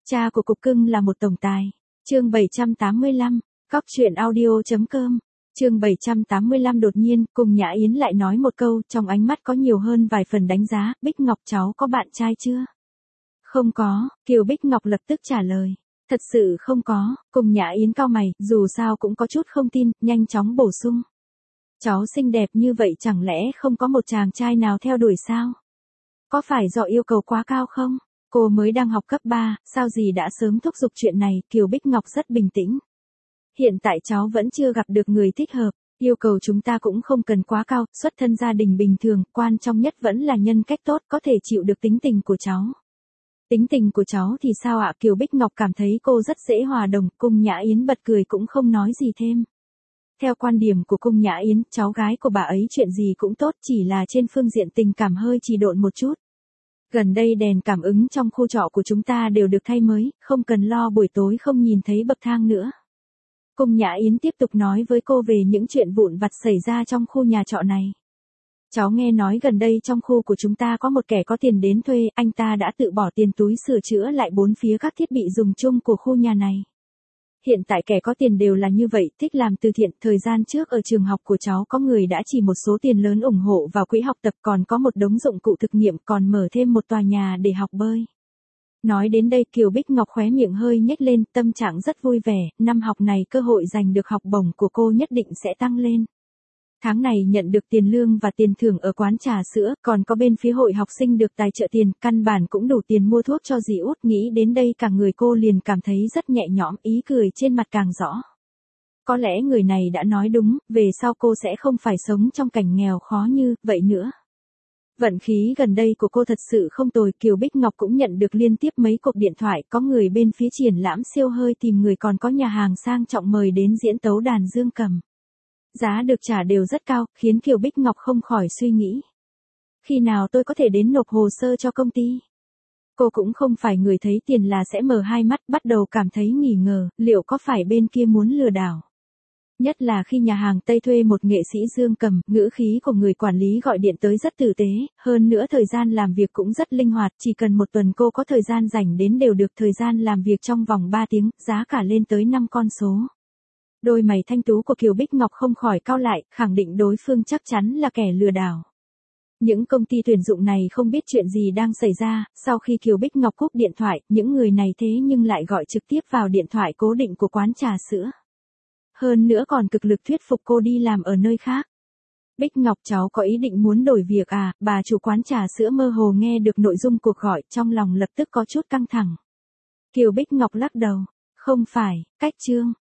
Cha của cục cưng là một tổng tài. Chương 785, Cóc truyện audio.com. Chương 785 đột nhiên, cùng Nhã Yến lại nói một câu, trong ánh mắt có nhiều hơn vài phần đánh giá, Bích Ngọc cháu có bạn trai chưa? Không có, Kiều Bích Ngọc lập tức trả lời. Thật sự không có, cùng Nhã Yến cau mày, dù sao cũng có chút không tin, nhanh chóng bổ sung. Cháu xinh đẹp như vậy chẳng lẽ không có một chàng trai nào theo đuổi sao? Có phải do yêu cầu quá cao không? Cô mới đang học cấp 3, sao gì đã sớm thúc giục chuyện này, Kiều Bích Ngọc rất bình tĩnh. Hiện tại cháu vẫn chưa gặp được người thích hợp, yêu cầu chúng ta cũng không cần quá cao, xuất thân gia đình bình thường, quan trọng nhất vẫn là nhân cách tốt, có thể chịu được tính tình của cháu. Tính tình của cháu thì sao ạ? Kiều Bích Ngọc cảm thấy cô rất dễ hòa đồng, Cung Nhã Yến bật cười cũng không nói gì thêm. Theo quan điểm của Cung Nhã Yến, cháu gái của bà ấy chuyện gì cũng tốt, chỉ là trên phương diện tình cảm hơi trì độn một chút. Gần đây đèn cảm ứng trong khu trọ của chúng ta đều được thay mới, không cần lo buổi tối không nhìn thấy bậc thang nữa. Cung Nhã Yến tiếp tục nói với cô về những chuyện vụn vặt xảy ra trong khu nhà trọ này. Cháu nghe nói gần đây trong khu của chúng ta có một kẻ có tiền đến thuê, anh ta đã tự bỏ tiền túi sửa chữa lại bốn phía các thiết bị dùng chung của khu nhà này. Hiện tại kẻ có tiền đều là như vậy, thích làm từ thiện, thời gian trước ở trường học của cháu có người đã chỉ một số tiền lớn ủng hộ vào quỹ học tập, còn có một đống dụng cụ thực nghiệm, còn mở thêm một tòa nhà để học bơi. Nói đến đây Kiều Bích Ngọc khóe miệng hơi nhếch lên, tâm trạng rất vui vẻ, năm học này cơ hội giành được học bổng của cô nhất định sẽ tăng lên. Tháng này nhận được tiền lương và tiền thưởng ở quán trà sữa, còn có bên phía hội học sinh được tài trợ tiền, căn bản cũng đủ tiền mua thuốc cho dì út, nghĩ đến đây cả người cô liền cảm thấy rất nhẹ nhõm, ý cười trên mặt càng rõ. Có lẽ người này đã nói đúng, về sau cô sẽ không phải sống trong cảnh nghèo khó như vậy nữa. Vận khí gần đây của cô thật sự không tồi, Kiều Bích Ngọc cũng nhận được liên tiếp mấy cuộc điện thoại, có người bên phía triển lãm siêu hơi tìm người, còn có nhà hàng sang trọng mời đến diễn tấu đàn dương cầm. Giá được trả đều rất cao, khiến Kiều Bích Ngọc không khỏi suy nghĩ. Khi nào tôi có thể đến nộp hồ sơ cho công ty? Cô cũng không phải người thấy tiền là sẽ mở hai mắt, bắt đầu cảm thấy nghi ngờ, liệu có phải bên kia muốn lừa đảo? Nhất là khi nhà hàng Tây thuê một nghệ sĩ dương cầm, ngữ khí của người quản lý gọi điện tới rất tử tế, hơn nữa thời gian làm việc cũng rất linh hoạt, chỉ cần một tuần cô có thời gian rảnh đến đều được, thời gian làm việc trong vòng 3 tiếng, giá cả lên tới 5 con số. Đôi mày thanh tú của Kiều Bích Ngọc không khỏi cau lại, khẳng định đối phương chắc chắn là kẻ lừa đảo. Những công ty tuyển dụng này không biết chuyện gì đang xảy ra, sau khi Kiều Bích Ngọc cúp điện thoại, những người này thế nhưng lại gọi trực tiếp vào điện thoại cố định của quán trà sữa. Hơn nữa còn cực lực thuyết phục cô đi làm ở nơi khác. Bích Ngọc cháu có ý định muốn đổi việc à? Bà chủ quán trà sữa mơ hồ nghe được nội dung cuộc gọi, trong lòng lập tức có chút căng thẳng. Kiều Bích Ngọc lắc đầu, không phải, cách Trương.